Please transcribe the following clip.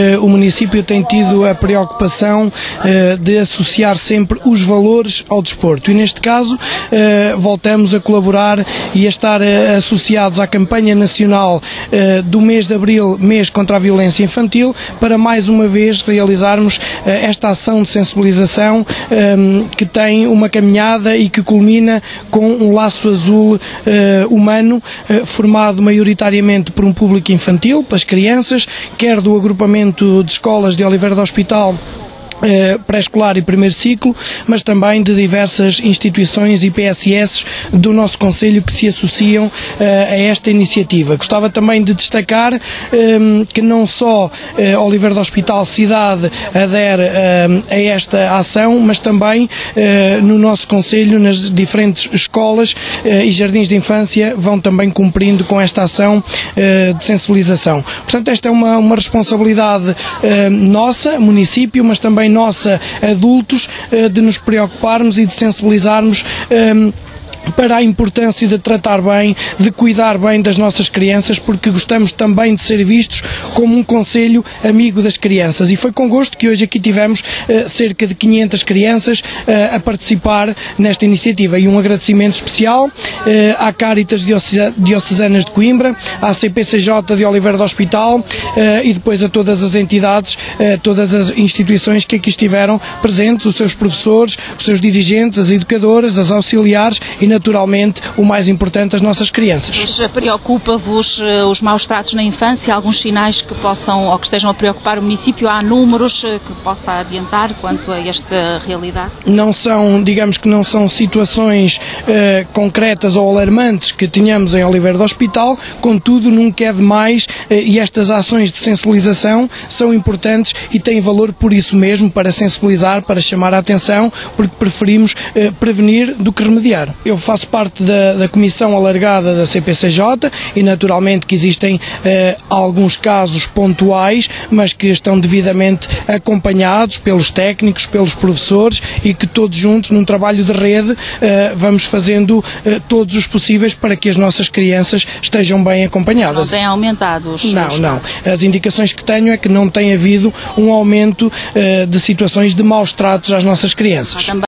o município tem tido a preocupação de associar sempre os valores ao desporto e neste caso voltamos a colaborar e a estar associados à campanha nacional do mês de Abril, mês contra a violência infantil, para mais uma vez realizarmos esta ação de sensibilização que tem uma caminhada e que culmina com um laço azul humano formado maioritariamente por um público infantil, pelas crianças, quer do agrupamento de escolas de Oliveira do Hospital, pré-escolar e primeiro ciclo, mas também de diversas instituições e PSS do nosso Conselho que se associam a esta iniciativa. Gostava também de destacar que não só Oliveira do Hospital Cidade adere a esta ação, mas também no nosso Conselho, nas diferentes escolas e jardins de infância vão também cumprindo com esta ação de sensibilização. Portanto, esta é uma responsabilidade nossa, município, mas também nossa, adultos, de nos preocuparmos e de sensibilizarmos para a importância de tratar bem, de cuidar bem das nossas crianças, porque gostamos também de ser vistos como um conselho amigo das crianças. E foi com gosto que hoje aqui tivemos cerca de 500 crianças a participar nesta iniciativa. E um agradecimento especial à Cáritas Diocesanas de Coimbra, à CPCJ de Oliveira do Hospital e depois a todas as entidades, todas as instituições que aqui estiveram presentes, os seus professores, os seus dirigentes, as educadoras, as auxiliares e, naturalmente, o mais importante, as nossas crianças. Preocupa-vos os maus tratos na infância? Alguns sinais que possam ou que estejam a preocupar o município? Há números que possa adiantar quanto a esta realidade? Não são, digamos que não são situações concretas ou alarmantes que tenhamos em Oliveira do Hospital, contudo, nunca é demais e estas ações de sensibilização são importantes e têm valor por isso mesmo, para sensibilizar, para chamar a atenção, porque preferimos prevenir do que remediar. Eu faço parte da comissão alargada da CPCJ e naturalmente que existem alguns casos pontuais, mas que estão devidamente acompanhados pelos técnicos, pelos professores e que todos juntos, num trabalho de rede, vamos fazendo todos os possíveis para que as nossas crianças estejam bem acompanhadas. Não têm aumentado os casos? Não. As indicações que tenho é que não tem havido um aumento de situações de maus tratos às nossas crianças.